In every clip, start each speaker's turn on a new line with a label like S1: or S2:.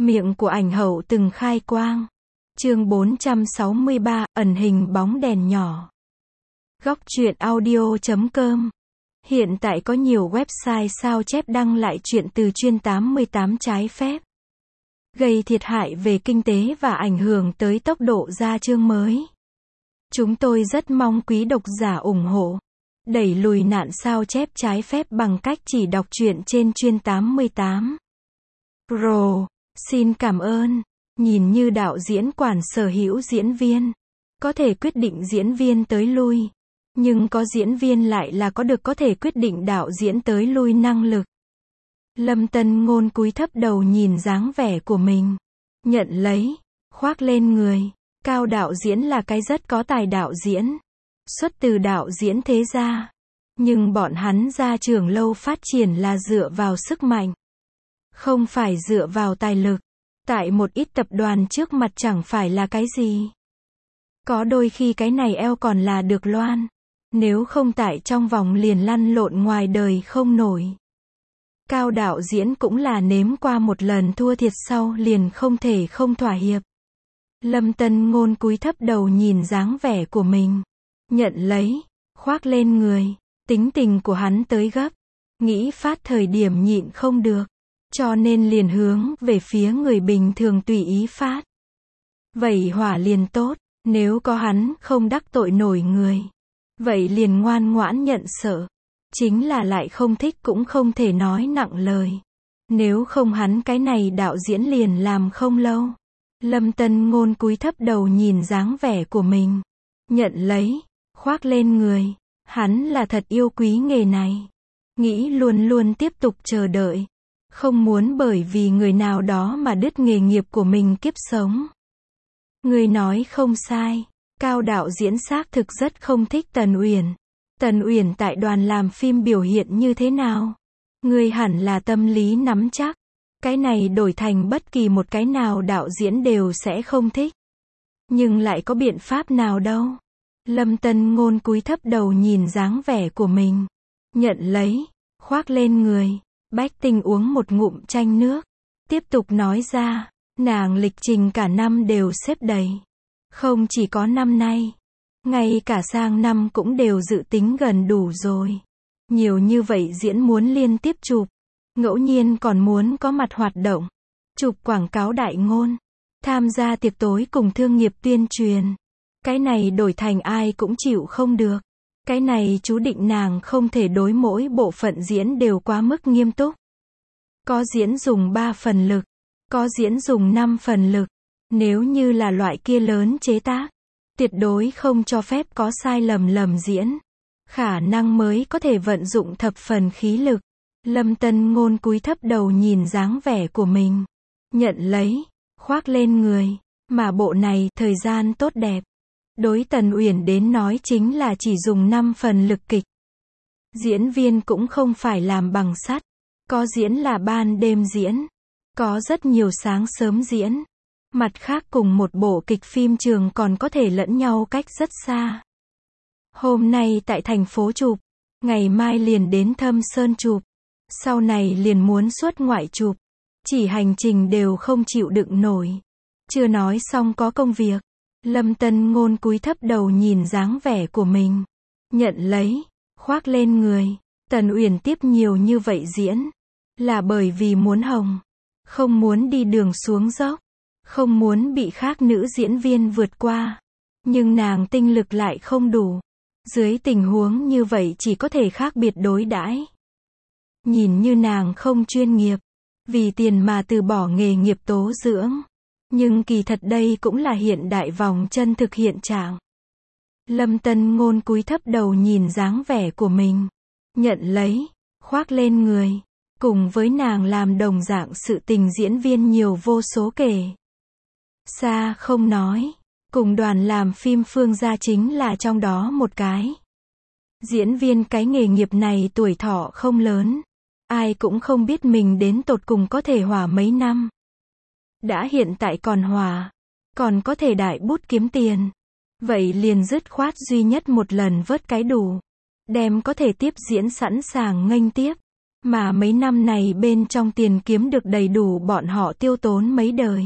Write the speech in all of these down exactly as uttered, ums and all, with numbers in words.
S1: Miệng của ảnh hậu từng khai quang. Chương bốn trăm sáu mươi ba, ẩn hình bóng đèn nhỏ. Góc truyện audio chấm com. Hiện tại có nhiều website sao chép đăng lại truyện từ chuyên tám mươi tám trái phép, gây thiệt hại về kinh tế và ảnh hưởng tới tốc độ ra chương mới. Chúng tôi rất mong quý độc giả ủng hộ, đẩy lùi nạn sao chép trái phép bằng cách chỉ đọc truyện trên chuyên tám mươi tám. Pro, xin cảm ơn. Nhìn như đạo diễn quản sở hữu diễn viên, có thể quyết định diễn viên tới lui, nhưng có diễn viên lại là có được có thể quyết định đạo diễn tới lui năng lực. Lâm Tân Ngôn cúi thấp đầu nhìn dáng vẻ của mình, nhận lấy, khoác lên người. Cao đạo diễn là cái rất có tài đạo diễn, xuất từ đạo diễn thế gia, nhưng bọn hắn ra trường lâu phát triển là dựa vào sức mạnh, không phải dựa vào tài lực. Tại một ít tập đoàn trước mặt chẳng phải là cái gì. Có đôi khi cái này eo còn là được loan, nếu không tại trong vòng liền lăn lộn ngoài đời không nổi. Cao đạo diễn cũng là nếm qua một lần thua thiệt sau liền không thể không thỏa hiệp. Lâm Tân Ngôn cúi thấp đầu nhìn dáng vẻ của mình, nhận lấy, khoác lên người. Tính tình của hắn tới gấp, nghĩ phát thời điểm nhịn không được, cho nên liền hướng về phía người bình thường tùy ý phát. Vậy hỏa liền tốt, nếu có hắn không đắc tội nổi người, vậy liền ngoan ngoãn nhận sợ. Chính là lại không thích cũng không thể nói nặng lời. Nếu không hắn cái này đạo diễn liền làm không lâu. Lâm Tân Ngôn cúi thấp đầu nhìn dáng vẻ của mình, nhận lấy, khoác lên người. Hắn là thật yêu quý nghề này, nghĩ luôn luôn tiếp tục chờ đợi, không muốn bởi vì người nào đó mà đứt nghề nghiệp của mình kiếp sống. Người nói không sai, Cao đạo diễn xác thực rất không thích Tần Uyển. Tần Uyển tại đoàn làm phim biểu hiện như thế nào? Người hẳn là tâm lý nắm chắc. Cái này đổi thành bất kỳ một cái nào đạo diễn đều sẽ không thích. Nhưng lại có biện pháp nào đâu? Lâm Tân Ngôn cúi thấp đầu nhìn dáng vẻ của mình, nhận lấy, khoác lên người. Bách Tinh uống một ngụm chanh nước, tiếp tục nói ra, nàng lịch trình cả năm đều xếp đầy. Không chỉ có năm nay, ngay cả sang năm cũng đều dự tính gần đủ rồi. Nhiều như vậy diễn muốn liên tiếp chụp, ngẫu nhiên còn muốn có mặt hoạt động, chụp quảng cáo đại ngôn, tham gia tiệc tối cùng thương nghiệp tuyên truyền. Cái này đổi thành ai cũng chịu không được. Cái này chú định nàng không thể đối mỗi bộ phận diễn đều quá mức nghiêm túc. Có diễn dùng ba phần lực, có diễn dùng năm phần lực. Nếu như là loại kia lớn chế tác, tuyệt đối không cho phép có sai lầm lầm diễn. Khả năng mới có thể vận dụng thập phần khí lực. Lâm Tân Ngôn cúi thấp đầu nhìn dáng vẻ của mình, nhận lấy, khoác lên người. Mà bộ này, thời gian tốt đẹp. Đối Tần Uyển đến nói chính là chỉ dùng năm phần lực kịch. Diễn viên cũng không phải làm bằng sắt. Có diễn là ban đêm diễn. Có rất nhiều sáng sớm diễn. Mặt khác cùng một bộ kịch phim trường còn có thể lẫn nhau cách rất xa. Hôm nay tại thành phố chụp, ngày mai liền đến Thâm Sơn chụp, sau này liền muốn xuất ngoại chụp. Chỉ hành trình đều không chịu đựng nổi. Chưa nói xong có công việc. Lâm Tân Ngôn cúi thấp đầu nhìn dáng vẻ của mình, nhận lấy, khoác lên người. Tần Uyển tiếp nhiều như vậy diễn, là bởi vì muốn hồng, không muốn đi đường xuống dốc, không muốn bị khác nữ diễn viên vượt qua. Nhưng nàng tinh lực lại không đủ. Dưới tình huống như vậy chỉ có thể khác biệt đối đãi. Nhìn như nàng không chuyên nghiệp, vì tiền mà từ bỏ nghề nghiệp tố dưỡng. Nhưng kỳ thật đây cũng là hiện đại vòng chân thực hiện trạng. Lâm Tân Ngôn cúi thấp đầu nhìn dáng vẻ của mình, nhận lấy, khoác lên người. Cùng với nàng làm đồng dạng sự tình diễn viên nhiều vô số kể. Xa không nói, cùng đoàn làm phim Phương Gia chính là trong đó một cái. Diễn viên cái nghề nghiệp này tuổi thọ không lớn, ai cũng không biết mình đến tột cùng có thể hỏa mấy năm. Đã hiện tại còn hỏa, còn có thể đại bút kiếm tiền. Vậy liền dứt khoát duy nhất một lần vớt cái đủ. Đem có thể tiếp diễn sẵn sàng nghênh tiếp. Mà mấy năm này bên trong tiền kiếm được đầy đủ bọn họ tiêu tốn mấy đời.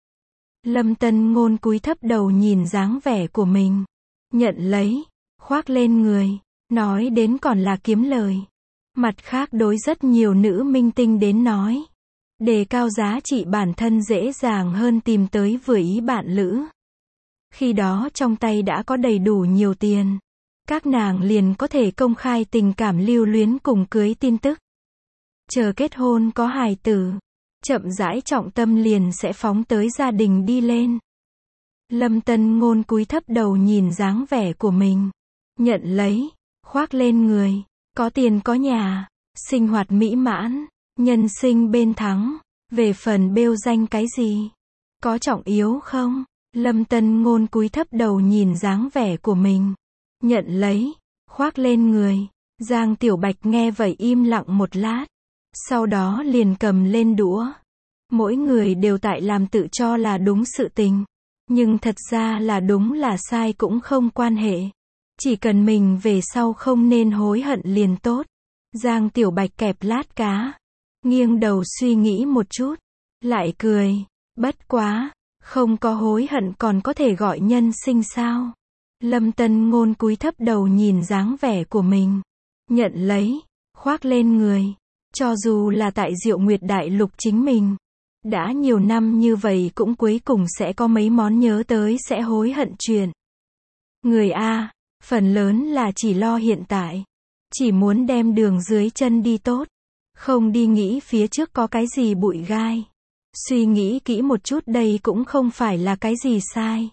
S1: Lâm Tân Ngôn cúi thấp đầu nhìn dáng vẻ của mình. Nhận lấy, khoác lên người, nói đến còn là kiếm lời. Mặt khác đối rất nhiều nữ minh tinh đến nói. Đề cao giá trị bản thân dễ dàng hơn tìm tới vừa ý bạn lữ. Khi đó trong tay đã có đầy đủ nhiều tiền. Các nàng liền có thể công khai tình cảm lưu luyến cùng cưới tin tức. Chờ kết hôn có hài tử. Chậm rãi trọng tâm liền sẽ phóng tới gia đình đi lên. Lâm Tân Ngôn cúi thấp đầu nhìn dáng vẻ của mình. Nhận lấy, khoác lên người, có tiền có nhà, sinh hoạt mỹ mãn, nhân sinh bên thắng, về phần bêu danh cái gì? Có trọng yếu không? Lâm Tân Ngôn cúi thấp đầu nhìn dáng vẻ của mình. Nhận lấy, khoác lên người, Giang Tiểu Bạch nghe vậy im lặng một lát. Sau đó liền cầm lên đũa. Mỗi người đều tại làm tự cho là đúng sự tình. Nhưng thật ra là đúng là sai cũng không quan hệ. Chỉ cần mình về sau không nên hối hận liền tốt. Giang Tiểu Bạch kẹp lát cá. Nghiêng đầu suy nghĩ một chút. Lại cười. Bất quá. Không có hối hận còn có thể gọi nhân sinh sao. Lâm Tân Ngôn cúi thấp đầu nhìn dáng vẻ của mình. Nhận lấy. Khoác lên người. Cho dù là tại Diệu Nguyệt Đại Lục chính mình. Đã nhiều năm như vậy cũng cuối cùng sẽ có mấy món nhớ tới sẽ hối hận chuyện. Người A, phần lớn là chỉ lo hiện tại. Chỉ muốn đem đường dưới chân đi tốt. Không đi nghĩ phía trước có cái gì bụi gai. Suy nghĩ kỹ một chút đây cũng không phải là cái gì sai.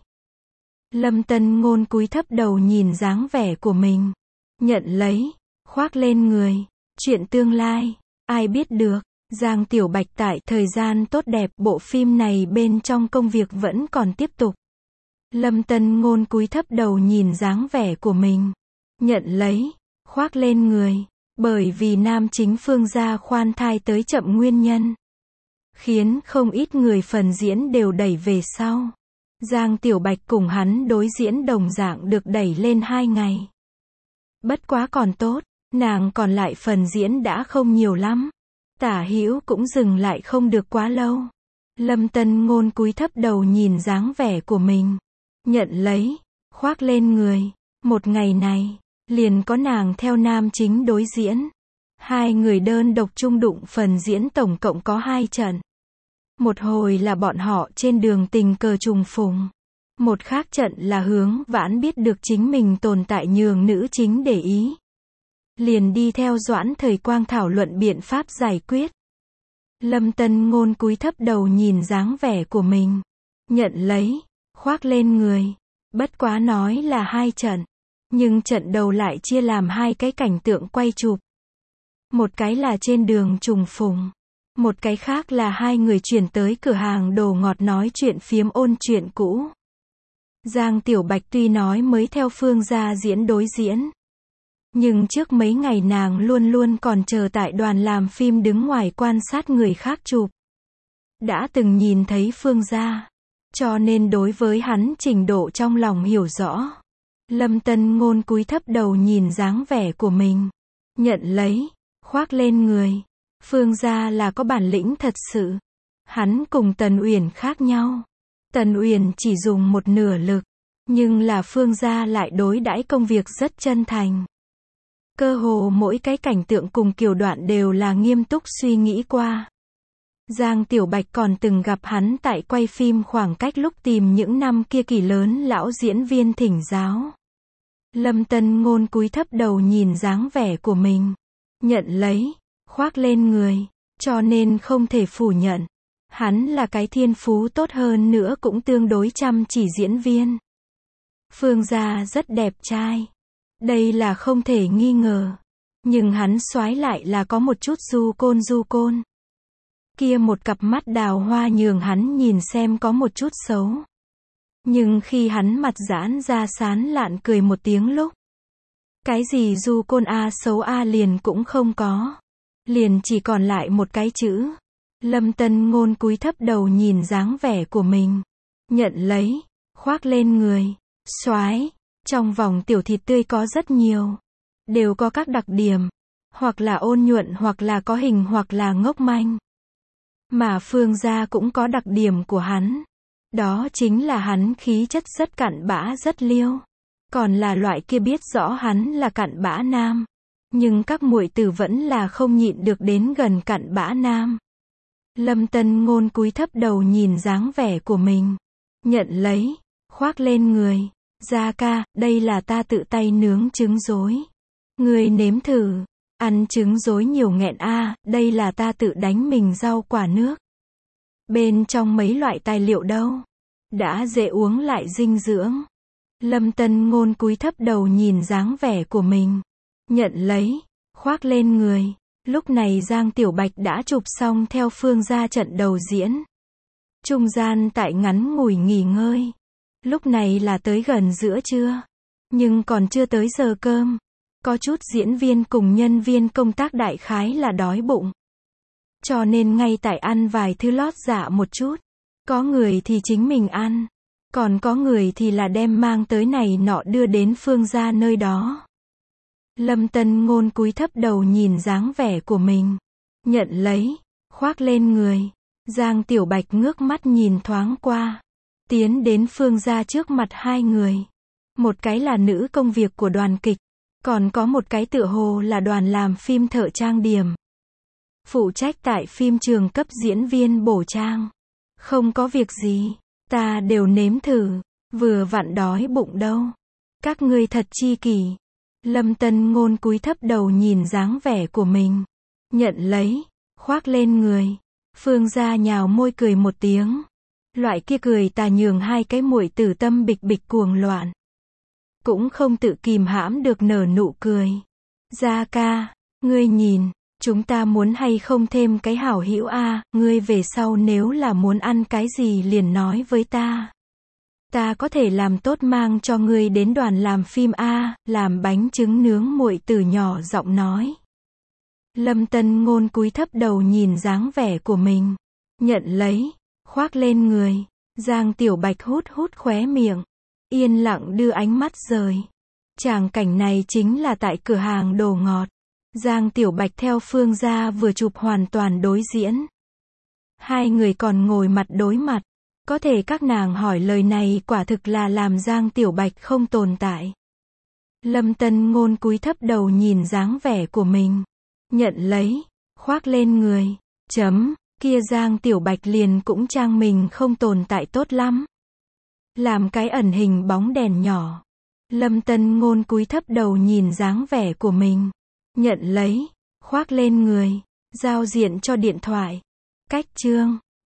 S1: Lâm Tân Ngôn cúi thấp đầu nhìn dáng vẻ của mình. Nhận lấy, khoác lên người. Chuyện tương lai, ai biết được. Giang Tiểu Bạch tại thời gian tốt đẹp bộ phim này bên trong công việc vẫn còn tiếp tục. Lâm Tân Ngôn cúi thấp đầu nhìn dáng vẻ của mình. Nhận lấy, khoác lên người. Bởi vì nam chính Phương gia khoan thai tới chậm nguyên nhân. Khiến không ít người phần diễn đều đẩy về sau. Giang Tiểu Bạch cùng hắn đối diễn đồng dạng được đẩy lên hai ngày. Bất quá còn tốt, nàng còn lại phần diễn đã không nhiều lắm. Tả Hữu cũng dừng lại không được quá lâu. Lâm Tân Ngôn cúi thấp đầu nhìn dáng vẻ của mình. Nhận lấy, khoác lên người. Một ngày này, liền có nàng theo nam chính đối diễn. Hai người đơn độc chung đụng phần diễn tổng cộng có hai trận. Một hồi là bọn họ trên đường tình cờ trùng phùng. Một khác trận là Hướng Vãn biết được chính mình tồn tại nhường nữ chính để ý. Liền đi theo Doãn Thời Quang thảo luận biện pháp giải quyết. Lâm Tân Ngôn cúi thấp đầu nhìn dáng vẻ của mình. Nhận lấy, khoác lên người. Bất quá nói là hai trận. Nhưng trận đầu lại chia làm hai cái cảnh tượng quay chụp. Một cái là trên đường trùng phùng. Một cái khác là hai người chuyển tới cửa hàng đồ ngọt nói chuyện phiếm ôn chuyện cũ. Giang Tiểu Bạch tuy nói mới theo Phương gia diễn đối diễn. Nhưng trước mấy ngày nàng luôn luôn còn chờ tại đoàn làm phim đứng ngoài quan sát người khác chụp. Đã từng nhìn thấy Phương gia. Cho nên đối với hắn trình độ trong lòng hiểu rõ. Lâm Tân Ngôn cúi thấp đầu nhìn dáng vẻ của mình. Nhận lấy, khoác lên người. Phương gia là có bản lĩnh thật sự. Hắn cùng Tần Uyển khác nhau. Tần Uyển chỉ dùng một nửa lực. Nhưng là Phương gia lại đối đãi công việc rất chân thành. Cơ hồ mỗi cái cảnh tượng cùng kiểu đoạn đều là nghiêm túc suy nghĩ qua. Giang Tiểu Bạch còn từng gặp hắn tại quay phim khoảng cách lúc tìm những năm kia kỳ lớn lão diễn viên thỉnh giáo. Lâm Tân Ngôn cúi thấp đầu nhìn dáng vẻ của mình. Nhận lấy, khoác lên người. Cho nên không thể phủ nhận. Hắn là cái thiên phú tốt hơn nữa cũng tương đối chăm chỉ diễn viên. Phương gia rất đẹp trai. Đây là không thể nghi ngờ. Nhưng hắn soái lại là có một chút du côn du côn. Kia một cặp mắt đào hoa nhường hắn nhìn xem có một chút xấu. Nhưng khi hắn mặt giãn ra sán lạn cười một tiếng lúc. Cái gì du côn a xấu a liền cũng không có. Liền chỉ còn lại một cái chữ. Lâm Tân Ngôn cúi thấp đầu nhìn dáng vẻ của mình. Nhận lấy, khoác lên người. Soái, trong vòng tiểu thịt tươi có rất nhiều. Đều có các đặc điểm. Hoặc là ôn nhuận hoặc là có hình hoặc là ngốc manh. Mà Phương gia cũng có đặc điểm của hắn. Đó chính là hắn khí chất rất cặn bã rất liêu. Còn là loại kia biết rõ hắn là cặn bã nam. Nhưng các muội tử vẫn là không nhịn được đến gần cặn bã nam. Lâm Tân Ngôn cúi thấp đầu nhìn dáng vẻ của mình. Nhận lấy, khoác lên người. Gia ca, đây là ta tự tay nướng trứng rối. Ngươi nếm thử. Ăn trứng rối nhiều nghẹn a, đây là ta tự đánh mình rau quả nước. Bên trong mấy loại tài liệu đâu? Đã dễ uống lại dinh dưỡng. Lâm Tân Ngôn cúi thấp đầu nhìn dáng vẻ của mình. Nhận lấy, khoác lên người. Lúc này Giang Tiểu Bạch đã chụp xong theo Phương gia trận đầu diễn. Trung gian tại ngắn ngủi nghỉ ngơi. Lúc này là tới gần giữa trưa. Nhưng còn chưa tới giờ cơm. Có chút diễn viên cùng nhân viên công tác đại khái là đói bụng. Cho nên ngay tại ăn vài thứ lót dạ một chút. Có người thì chính mình ăn. Còn có người thì là đem mang tới này nọ đưa đến Phương gia nơi đó. Lâm Tân Ngôn cúi thấp đầu nhìn dáng vẻ của mình. Nhận lấy, khoác lên người. Giang Tiểu Bạch ngước mắt nhìn thoáng qua. Tiến đến Phương gia trước mặt hai người. Một cái là nữ công việc của đoàn kịch. Còn có một cái tựa hồ là đoàn làm phim thợ trang điểm. Phụ trách tại phim trường cấp diễn viên bổ trang. Không có việc gì. Ta đều nếm thử. Vừa vặn đói bụng đâu. Các ngươi thật chi kỷ. Lâm Tân Ngôn cúi thấp đầu nhìn dáng vẻ của mình. Nhận lấy, khoác lên người. Phương gia nhào môi cười một tiếng. Loại kia cười tà nhường hai cái muội tử tâm bịch bịch cuồng loạn. Cũng không tự kìm hãm được nở nụ cười. Gia ca, ngươi nhìn, chúng ta muốn hay không thêm cái hảo hữu a, ngươi về sau nếu là muốn ăn cái gì liền nói với ta. Ta có thể làm tốt mang cho ngươi đến đoàn làm phim a, làm bánh trứng nướng muội tử nhỏ giọng nói. Lâm Tân Ngôn cúi thấp đầu nhìn dáng vẻ của mình. Nhận lấy, khoác lên người. Giang Tiểu Bạch hút hút khóe miệng. Yên lặng đưa ánh mắt rời. Tràng cảnh này chính là tại cửa hàng đồ ngọt. Giang Tiểu Bạch theo Phương gia vừa chụp hoàn toàn đối diễn. Hai người còn ngồi mặt đối mặt. Có thể các nàng hỏi lời này quả thực là làm Giang Tiểu Bạch không tồn tại. Lâm Tân Ngôn cúi thấp đầu nhìn dáng vẻ của mình. Nhận lấy, khoác lên người. Chấm, kia Giang Tiểu Bạch liền cũng trang mình không tồn tại tốt lắm. Làm cái ẩn hình bóng đèn nhỏ. Lâm Tân Ngôn cúi thấp đầu nhìn dáng vẻ của mình. Nhận lấy, khoác lên người. Giao diện cho điện thoại. Cách chương.